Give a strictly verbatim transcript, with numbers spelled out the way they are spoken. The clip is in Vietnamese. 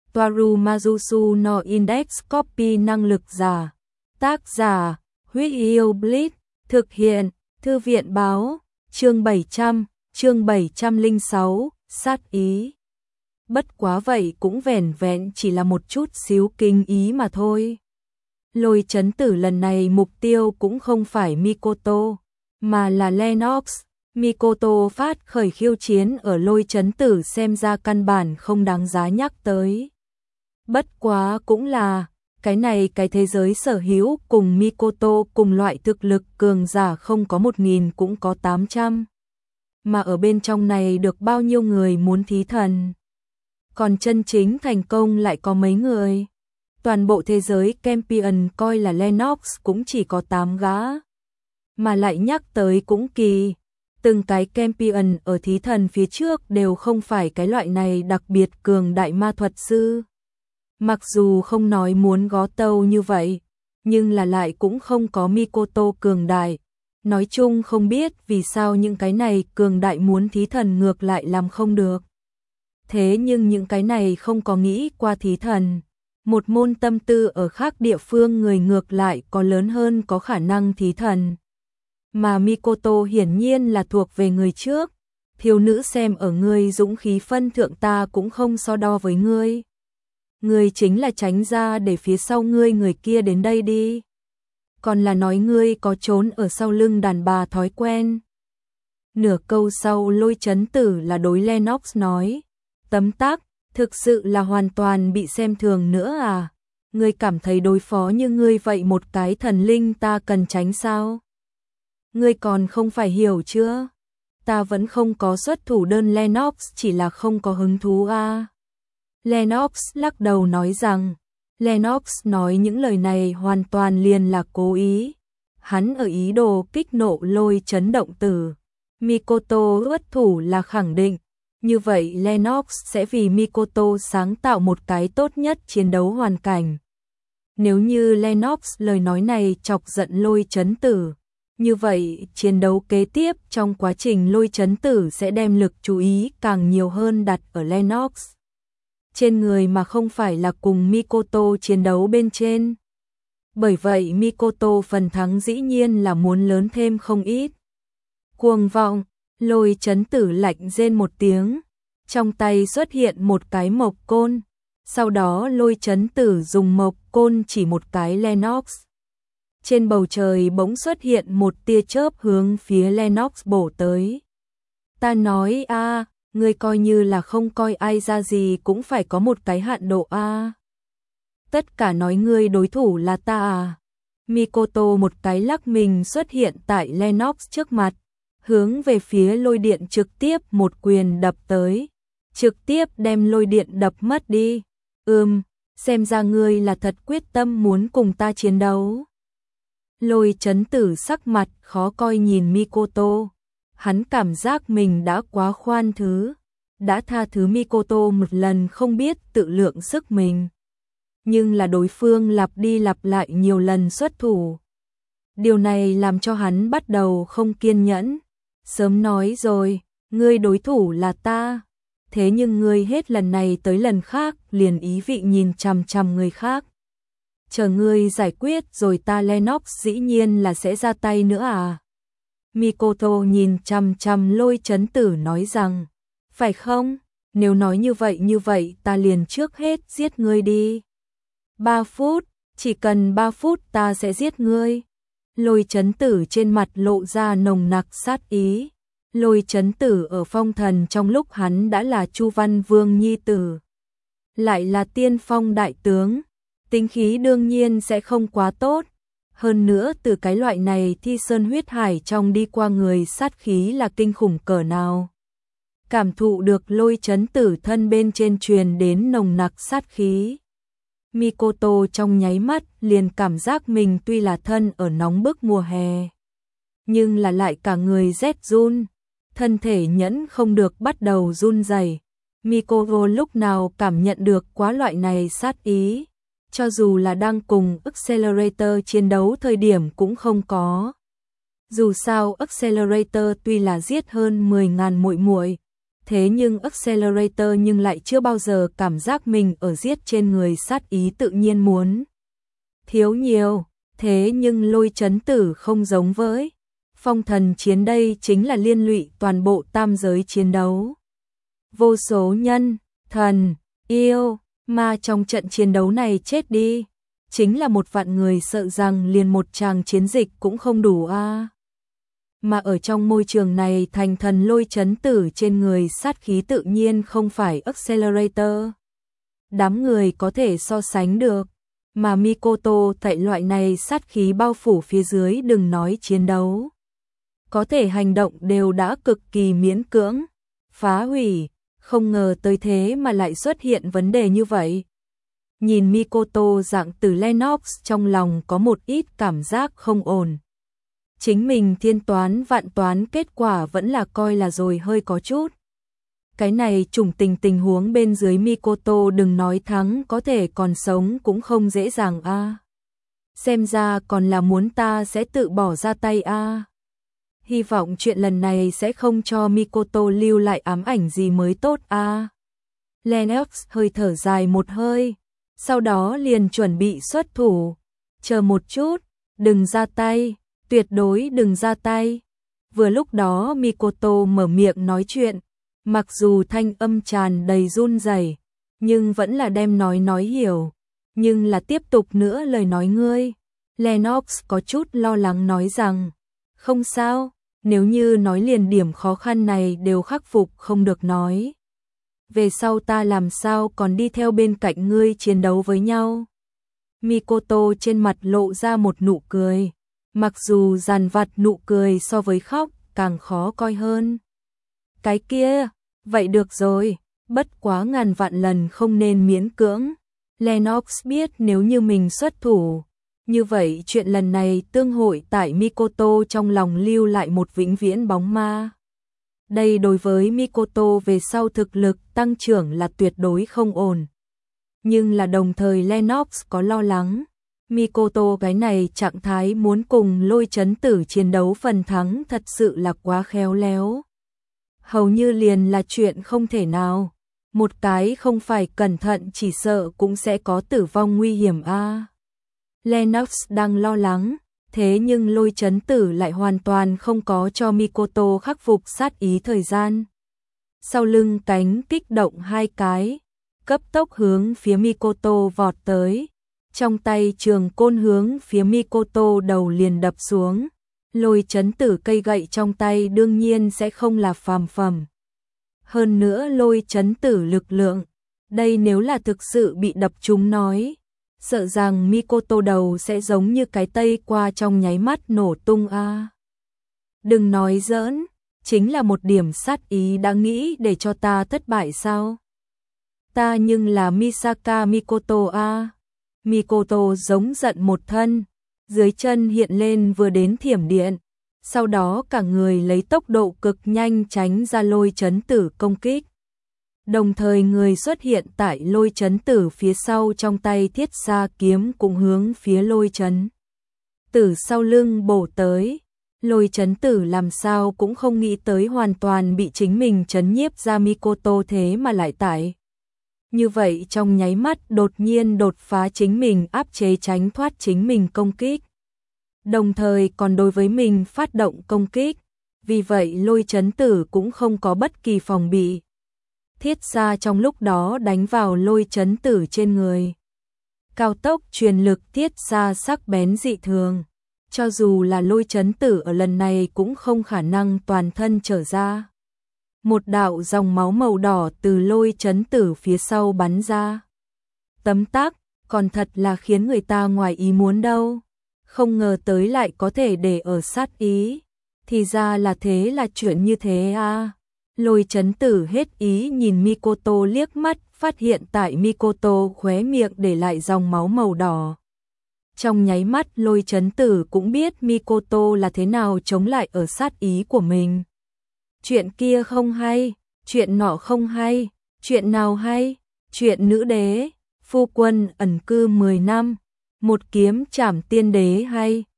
Toaru Majusu no Index Copy năng lực giả. Tác giả, Huyết Yêu Blitz, thực hiện, Thư viện báo, chương bảy trăm, chương bảy trăm lẻ sáu, sát ý. Bất quá vậy cũng vẻn vẹn chỉ là một chút xíu kinh ý mà thôi. Lôi chấn tử lần này mục tiêu cũng không phải Mikoto, mà là Lennox. Mikoto phát khởi khiêu chiến ở lôi chấn tử xem ra căn bản không đáng giá nhắc tới. Bất quá cũng là, cái này cái thế giới sở hữu cùng Mikoto cùng loại thực lực cường giả không có một nghìn cũng có tám trăm. Mà ở bên trong này được bao nhiêu người muốn thí thần. Còn chân chính thành công lại có mấy người. Toàn bộ thế giới champion coi là Lennox cũng chỉ có tám gã. Mà lại nhắc tới cũng kỳ. Từng cái champion ở thí thần phía trước đều không phải cái loại này đặc biệt cường đại ma thuật sư. Mặc dù không nói muốn gó tâu như vậy, nhưng là lại cũng không có Mikoto cường đại. Nói chung không biết vì sao những cái này cường đại muốn thí thần ngược lại làm không được. Thế nhưng những cái này không có nghĩ qua thí thần. Một môn tâm tư ở khác địa phương người ngược lại có lớn hơn có khả năng thí thần. Mà Mikoto hiển nhiên là thuộc về người trước. Thiếu nữ xem ở ngươi dũng khí phân thượng ta cũng không so đo với ngươi. Ngươi chính là tránh ra để phía sau ngươi người kia đến đây đi. Còn là nói ngươi có trốn ở sau lưng đàn bà thói quen. Nửa câu sau lôi chấn tử là đối Lennox nói. Tấm tắc, thực sự là hoàn toàn bị xem thường nữa à. Ngươi cảm thấy đối phó như ngươi vậy một cái thần linh ta cần tránh sao? Ngươi còn không phải hiểu chưa? Ta vẫn không có xuất thủ đơn Lennox chỉ là không có hứng thú à. Lennox lắc đầu nói rằng, Lennox nói những lời này hoàn toàn liền là cố ý. Hắn ở ý đồ kích nộ lôi chấn động tử. Mikoto xuất thủ là khẳng định. Như vậy Lennox sẽ vì Mikoto sáng tạo một cái tốt nhất chiến đấu hoàn cảnh. Nếu như Lennox lời nói này chọc giận lôi chấn tử, như vậy chiến đấu kế tiếp trong quá trình lôi chấn tử sẽ đem lực chú ý càng nhiều hơn đặt ở Lennox trên người mà không phải là cùng Mikoto chiến đấu bên trên. Bởi vậy Mikoto phần thắng dĩ nhiên là muốn lớn thêm không ít. Cuồng vọng, lôi chấn tử lạnh rên một tiếng, trong tay xuất hiện một cái mộc côn, sau đó lôi chấn tử dùng mộc côn chỉ một cái Lennox. Trên bầu trời bỗng xuất hiện một tia chớp hướng phía Lennox bổ tới. Ta nói a, à, ngươi coi như là không coi ai ra gì cũng phải có một cái hạn độ a. À. Tất cả nói ngươi đối thủ là ta à. Mikoto một cái lắc mình xuất hiện tại Lennox trước mặt, hướng về phía lôi điện trực tiếp một quyền đập tới, trực tiếp đem lôi điện đập mất đi. Ừm, xem ra ngươi là thật quyết tâm muốn cùng ta chiến đấu. Lôi chấn tử sắc mặt khó coi nhìn Mikoto. Hắn cảm giác mình đã quá khoan thứ, đã tha thứ Mikoto một lần không biết tự lượng sức mình. Nhưng là đối phương lặp đi lặp lại nhiều lần xuất thủ. Điều này làm cho hắn bắt đầu không kiên nhẫn. Sớm nói rồi, ngươi đối thủ là ta. Thế nhưng ngươi hết lần này tới lần khác liền ý vị nhìn chằm chằm người khác. Chờ ngươi giải quyết rồi ta Lennox dĩ nhiên là sẽ ra tay nữa à. Mikoto nhìn chằm chằm lôi chấn tử nói rằng, phải không? Nếu nói như vậy như vậy ta liền trước hết giết ngươi đi. Ba phút, chỉ cần ba phút ta sẽ giết ngươi. Lôi chấn tử trên mặt lộ ra nồng nặc sát ý. Lôi chấn tử ở phong thần trong lúc hắn đã là Chu Văn Vương nhi tử. Lại là tiên phong đại tướng. Tính khí đương nhiên sẽ không quá tốt. Hơn nữa từ cái loại này thi sơn huyết hải trong đi qua người sát khí là kinh khủng cỡ nào. Cảm thụ được lôi chấn tử thân bên trên truyền đến nồng nặc sát khí. Mikoto trong nháy mắt liền cảm giác mình tuy là thân ở nóng bức mùa hè. Nhưng là lại cả người rét run. Thân thể nhẫn không được bắt đầu run rẩy. Mikoto lúc nào cảm nhận được quá loại này sát ý. Cho dù là đang cùng Accelerator chiến đấu thời điểm cũng không có. Dù sao Accelerator tuy là giết hơn mười nghìn muội muội, thế nhưng Accelerator nhưng lại chưa bao giờ cảm giác mình ở giết trên người sát ý tự nhiên muốn. Thiếu nhiều, thế nhưng Lôi Chấn Tử không giống với phong thần chiến, đây chính là liên lụy toàn bộ tam giới chiến đấu. Vô số nhân, thần, yêu, ma trong trận chiến đấu này chết đi, chính là một vạn người, sợ rằng liền một tràng chiến dịch cũng không đủ a. À. Mà ở trong môi trường này, thành thần Lôi Chấn Tử trên người sát khí tự nhiên không phải Accelerator đám người có thể so sánh được, mà Mikoto tại loại này sát khí bao phủ phía dưới, đừng nói chiến đấu, có thể hành động đều đã cực kỳ miễn cưỡng, phá hủy, không ngờ tới thế mà lại xuất hiện vấn đề như vậy. Nhìn Mikoto dạng từ Lennox, trong lòng có một ít cảm giác không ổn. Chính mình thiên toán vạn toán, kết quả vẫn là coi là rồi hơi có chút. Cái này trùng tình tình huống bên dưới Mikoto đừng nói thắng, có thể còn sống cũng không dễ dàng a. À. Xem ra còn là muốn ta sẽ tự bỏ ra tay a. À. Hy vọng chuyện lần này sẽ không cho Mikoto lưu lại ám ảnh gì mới tốt a. À. Lennox hơi thở dài một hơi, sau đó liền chuẩn bị xuất thủ. Chờ một chút, đừng ra tay, tuyệt đối đừng ra tay. Vừa lúc đó Mikoto mở miệng nói chuyện, mặc dù thanh âm tràn đầy run rẩy, nhưng vẫn là đem nói nói hiểu. Nhưng là tiếp tục nữa lời nói ngươi. Lennox có chút lo lắng nói rằng, không sao, nếu như nói liền điểm khó khăn này đều khắc phục không được nói. Về sau ta làm sao còn đi theo bên cạnh ngươi chiến đấu với nhau. Mikoto trên mặt lộ ra một nụ cười, mặc dù dằn vặt nụ cười so với khóc càng khó coi hơn. Cái kia, vậy được rồi, bất quá ngàn vạn lần không nên miễn cưỡng. Lennox biết nếu như mình xuất thủ, như vậy chuyện lần này tương hội tại Mikoto trong lòng lưu lại một vĩnh viễn bóng ma. Đây đối với Mikoto về sau thực lực tăng trưởng là tuyệt đối không ổn. Nhưng là đồng thời Lennox có lo lắng, Mikoto cái này trạng thái muốn cùng Lôi Chấn Tử chiến đấu phần thắng thật sự là quá khéo léo. Hầu như liền là chuyện không thể nào, một cái không phải cẩn thận chỉ sợ cũng sẽ có tử vong nguy hiểm a. À. Lennox đang lo lắng, thế nhưng Lôi Chấn Tử lại hoàn toàn không có cho Mikoto khắc phục sát ý thời gian. Sau lưng cánh kích động hai cái, cấp tốc hướng phía Mikoto vọt tới, trong tay trường côn hướng phía Mikoto đầu liền đập xuống. Lôi Chấn Tử cây gậy trong tay đương nhiên sẽ không là phàm phẩm. Hơn nữa Lôi Chấn Tử lực lượng, đây nếu là thực sự bị đập trúng nói, sợ rằng Mikoto đầu sẽ giống như cái tây qua trong nháy mắt nổ tung a. À. Đừng nói giỡn, chính là một điểm sát ý đã nghĩ để cho ta thất bại sao? Ta nhưng là Misaka Mikoto a. À. Mikoto giống giận một thân, dưới chân hiện lên vừa đến thiểm điện, sau đó cả người lấy tốc độ cực nhanh tránh ra Lôi Chấn Tử công kích. Đồng thời người xuất hiện tại Lôi Chấn Tử phía sau, trong tay thiết xa kiếm cũng hướng phía Lôi Chấn Tử sau lưng bổ tới. Lôi Chấn Tử làm sao cũng không nghĩ tới hoàn toàn bị chính mình chấn nhiếp ra Mikoto thế mà lại tại. Như vậy trong nháy mắt đột nhiên đột phá chính mình, áp chế tránh thoát chính mình công kích. Đồng thời còn đối với mình phát động công kích. Vì vậy Lôi Chấn Tử cũng không có bất kỳ phòng bị. Thiết xa trong lúc đó đánh vào Lôi Chấn Tử trên người. Cao tốc truyền lực thiết xa sắc bén dị thường. Cho dù là Lôi Chấn Tử ở lần này cũng không khả năng toàn thân trở ra. Một đạo dòng máu màu đỏ từ Lôi Chấn Tử phía sau bắn ra. Tấm tắc, còn thật là khiến người ta ngoài ý muốn đâu. Không ngờ tới lại có thể để ở sát ý. Thì ra là thế, là chuyện như thế à. Lôi Chấn Tử hết ý nhìn Mikoto liếc mắt, phát hiện tại Mikoto khóe miệng để lại dòng máu màu đỏ. Trong nháy mắt Lôi Chấn Tử cũng biết Mikoto là thế nào chống lại ở sát ý của mình. Chuyện kia không hay, chuyện nọ không hay, chuyện nào hay, chuyện nữ đế, phu quân ẩn cư mười năm, một kiếm trảm tiên đế hay.